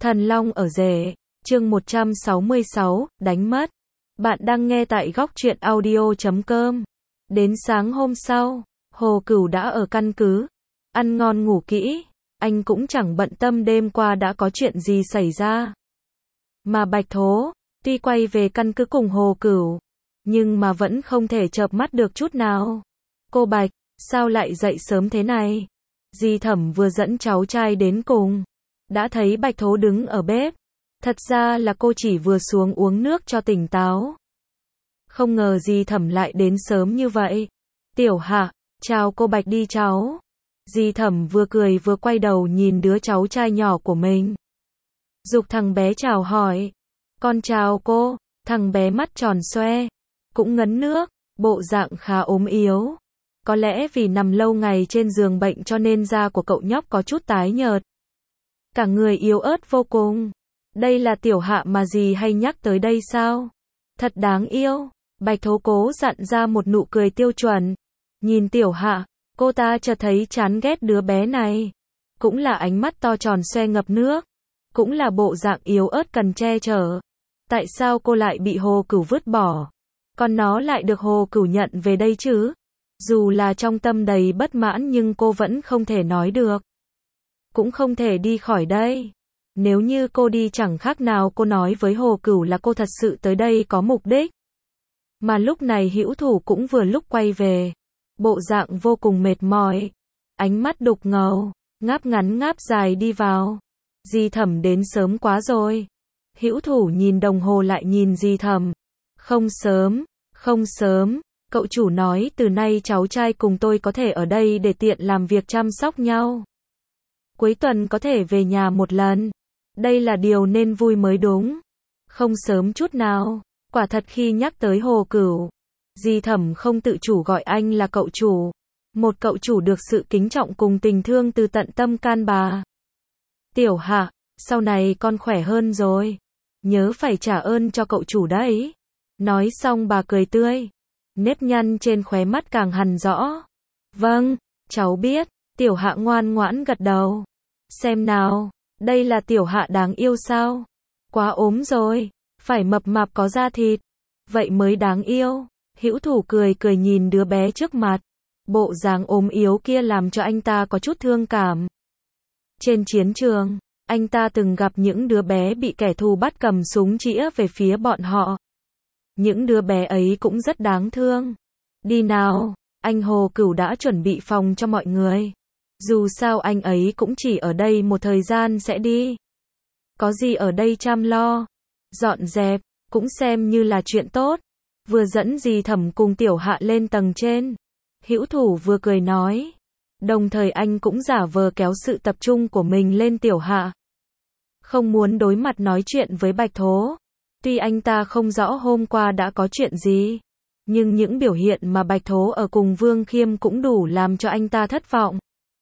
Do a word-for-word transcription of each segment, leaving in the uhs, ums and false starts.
Thần Long ở rể, chương một trăm sáu mươi sáu, đánh mất. Bạn đang nghe tại góc truyện audio chấm com. Đến sáng hôm sau, Hồ Cửu đã ở căn cứ, ăn ngon ngủ kỹ, anh cũng chẳng bận tâm đêm qua đã có chuyện gì xảy ra. Mà Bạch Thố, tuy quay về căn cứ cùng Hồ Cửu, nhưng mà vẫn không thể chợp mắt được chút nào. Cô Bạch, sao lại dậy sớm thế này? Dì Thẩm vừa dẫn cháu trai đến cùng, đã thấy Bạch Thố đứng ở bếp. Thật ra là cô chỉ vừa xuống uống nước cho tỉnh táo. Không ngờ dì Thẩm lại đến sớm như vậy. Tiểu Hạ, chào cô Bạch đi cháu. Dì Thẩm vừa cười vừa quay đầu nhìn đứa cháu trai nhỏ của mình. Giục thằng bé chào hỏi. Con chào cô. Thằng bé mắt tròn xoe, cũng ngấn nước, bộ dạng khá ốm yếu. Có lẽ vì nằm lâu ngày trên giường bệnh cho nên da của cậu nhóc có chút tái nhợt. Cả người yếu ớt vô cùng. Đây là Tiểu Hạ mà dì hay nhắc tới đây sao? Thật đáng yêu. Bạch Thố cố dặn ra một nụ cười tiêu chuẩn. Nhìn Tiểu Hạ, cô ta chợt thấy chán ghét đứa bé này. Cũng là ánh mắt to tròn xoe ngập nước. Cũng là bộ dạng yếu ớt cần che chở. Tại sao cô lại bị Hồ Cửu vứt bỏ? Còn nó lại được Hồ Cửu nhận về đây chứ? Dù là trong tâm đầy bất mãn nhưng cô vẫn không thể nói được. Cũng không thể đi khỏi đây. Nếu như cô đi chẳng khác nào cô nói với Hồ Cửu là cô thật sự tới đây có mục đích. Mà lúc này Hữu Thủ cũng vừa lúc quay về. Bộ dạng vô cùng mệt mỏi. Ánh mắt đục ngầu, ngáp ngắn ngáp dài đi vào. Dì Thẩm đến sớm quá rồi. Hữu Thủ nhìn đồng hồ lại nhìn dì Thẩm. Không sớm, không sớm. Cậu chủ nói từ nay cháu trai cùng tôi có thể ở đây để tiện làm việc chăm sóc nhau. Cuối tuần có thể về nhà một lần. Đây là điều nên vui mới đúng. Không sớm chút nào. Quả thật khi nhắc tới Hồ Cửu, dì Thẩm không tự chủ gọi anh là cậu chủ. Một cậu chủ được sự kính trọng cùng tình thương từ tận tâm can bà. Tiểu Hạ, sau này con khỏe hơn rồi. Nhớ phải trả ơn cho cậu chủ đấy. Nói xong bà cười tươi. Nếp nhăn trên khóe mắt càng hằn rõ. Vâng, cháu biết. Tiểu Hạ ngoan ngoãn gật đầu. Xem nào, đây là Tiểu Hạ đáng yêu sao? Quá ốm rồi, phải mập mạp có da thịt. Vậy mới đáng yêu. Hữu Thủ cười cười nhìn đứa bé trước mặt. Bộ dáng ốm yếu kia làm cho anh ta có chút thương cảm. Trên chiến trường, anh ta từng gặp những đứa bé bị kẻ thù bắt cầm súng chĩa về phía bọn họ. Những đứa bé ấy cũng rất đáng thương. Đi nào, anh Hồ Cửu đã chuẩn bị phòng cho mọi người. Dù sao anh ấy cũng chỉ ở đây một thời gian sẽ đi. Có gì ở đây chăm lo, dọn dẹp, cũng xem như là chuyện tốt. Vừa dẫn dì Thẩm cùng Tiểu Hạ lên tầng trên. Hữu Thủ vừa cười nói. Đồng thời anh cũng giả vờ kéo sự tập trung của mình lên Tiểu Hạ. Không muốn đối mặt nói chuyện với Bạch Thố. Tuy anh ta không rõ hôm qua đã có chuyện gì, nhưng những biểu hiện mà Bạch Thố ở cùng Vương Khiêm cũng đủ làm cho anh ta thất vọng.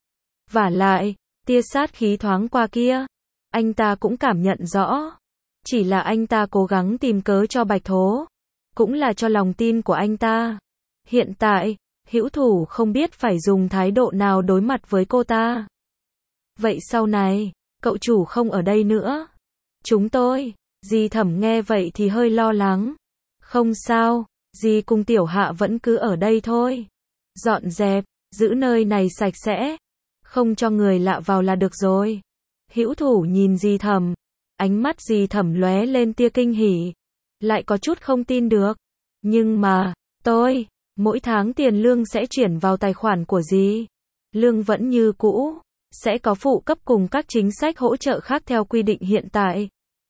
Vả lại, tia sát khí thoáng qua kia, anh ta cũng cảm nhận rõ. Chỉ là anh ta cố gắng tìm cớ cho Bạch Thố, cũng là cho lòng tin của anh ta. Hiện tại, Hữu Thủ không biết phải dùng thái độ nào đối mặt với cô ta. Vậy sau này, cậu chủ không ở đây nữa. Chúng tôi, dì Thẩm nghe vậy thì hơi lo lắng. Không sao, dì cùng Tiểu Hạ vẫn cứ ở đây thôi. Dọn dẹp, giữ nơi này sạch sẽ. Không cho người lạ vào là được rồi. Hữu Thủ nhìn dì Thẩm. Ánh mắt dì Thẩm lóe lên tia kinh hỉ. Lại có chút không tin được. Nhưng mà, tôi, mỗi tháng tiền lương sẽ chuyển vào tài khoản của dì. Lương vẫn như cũ. Sẽ có phụ cấp cùng các chính sách hỗ trợ khác theo quy định hiện tại.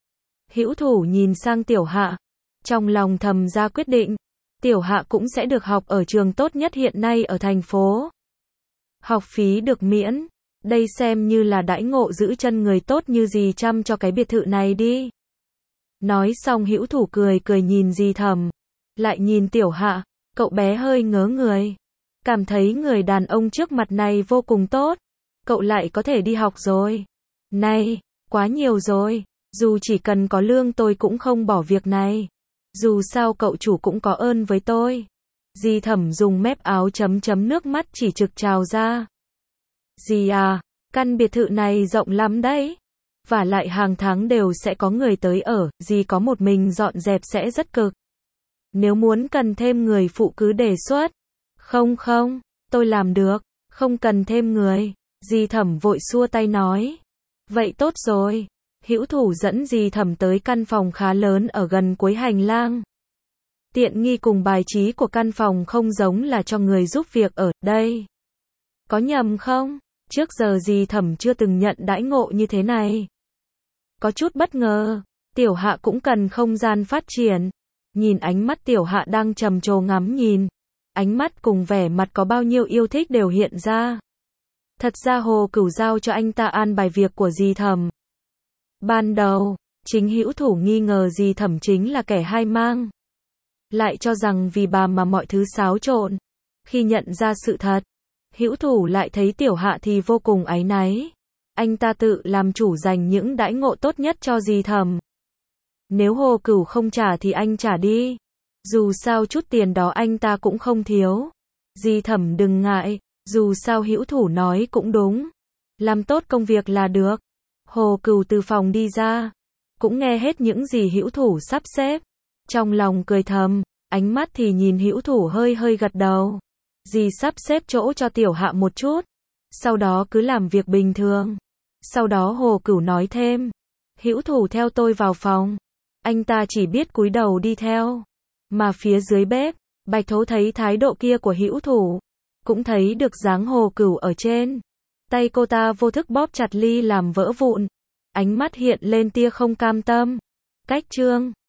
Hữu Thủ nhìn sang Tiểu Hạ. Trong lòng thầm ra quyết định. Tiểu Hạ cũng sẽ được học ở trường tốt nhất hiện nay ở thành phố. Học phí được miễn. Đây xem như là đãi ngộ giữ chân người tốt như dì chăm cho cái biệt thự này đi. Nói xong Hữu Thủ cười cười nhìn dì Thẩm. Lại nhìn Tiểu Hạ. Cậu bé hơi ngớ người. Cảm thấy người đàn ông trước mặt này vô cùng tốt. Cậu lại có thể đi học rồi. Này, quá nhiều rồi. Dù chỉ cần có lương tôi cũng không bỏ việc này. Dù sao cậu chủ cũng có ơn với tôi. Dì Thẩm dùng mép áo chấm chấm nước mắt chỉ trực trào ra. Dì à, căn biệt thự này rộng lắm đấy. Và lại hàng tháng đều sẽ có người tới ở, dì có một mình dọn dẹp sẽ rất cực. Nếu muốn cần thêm người phụ cứ đề xuất. Không không, tôi làm được, không cần thêm người. Dì Thẩm vội xua tay nói. Vậy tốt rồi. Hữu Thủ dẫn dì Thẩm tới căn phòng khá lớn ở gần cuối hành lang. Tiện nghi cùng bài trí của căn phòng không giống là cho người giúp việc ở đây. Có nhầm không? Trước giờ dì Thẩm chưa từng nhận đãi ngộ như thế này. Có chút bất ngờ. Tiểu Hạ cũng cần không gian phát triển. Nhìn ánh mắt Tiểu Hạ đang trầm trồ ngắm nhìn. Ánh mắt cùng vẻ mặt có bao nhiêu yêu thích đều hiện ra. Thật ra Hồ Cửu giao cho anh ta an bài việc của dì Thẩm. Ban đầu, chính Hữu Thủ nghi ngờ dì Thẩm chính là kẻ hai mang. Lại cho rằng vì bà mà mọi thứ xáo trộn. Khi nhận ra sự thật, Hữu Thủ lại thấy Tiểu Hạ thì vô cùng áy náy. Anh ta tự làm chủ dành những đãi ngộ tốt nhất cho dì Thẩm. Nếu Hồ Cửu không trả thì anh trả đi. Dù sao chút tiền đó anh ta cũng không thiếu. Dì Thẩm đừng ngại, dù sao Hữu Thủ nói cũng đúng. Làm tốt công việc là được. Hồ Cửu từ phòng đi ra, cũng nghe hết những gì Hữu Thủ sắp xếp. Trong lòng cười thầm, ánh mắt thì nhìn Hữu Thủ hơi hơi gật đầu. Dì sắp xếp chỗ cho Tiểu Hạ một chút, sau đó cứ làm việc bình thường. Sau đó Hồ Cửu nói thêm, Hữu Thủ theo tôi vào phòng. Anh ta chỉ biết cúi đầu đi theo. Mà phía dưới bếp, Bạch Thố thấy thái độ kia của Hữu Thủ, cũng thấy được dáng Hồ Cửu ở trên. Tay cô ta vô thức bóp chặt ly làm vỡ vụn. Ánh mắt hiện lên tia không cam tâm. Cách chương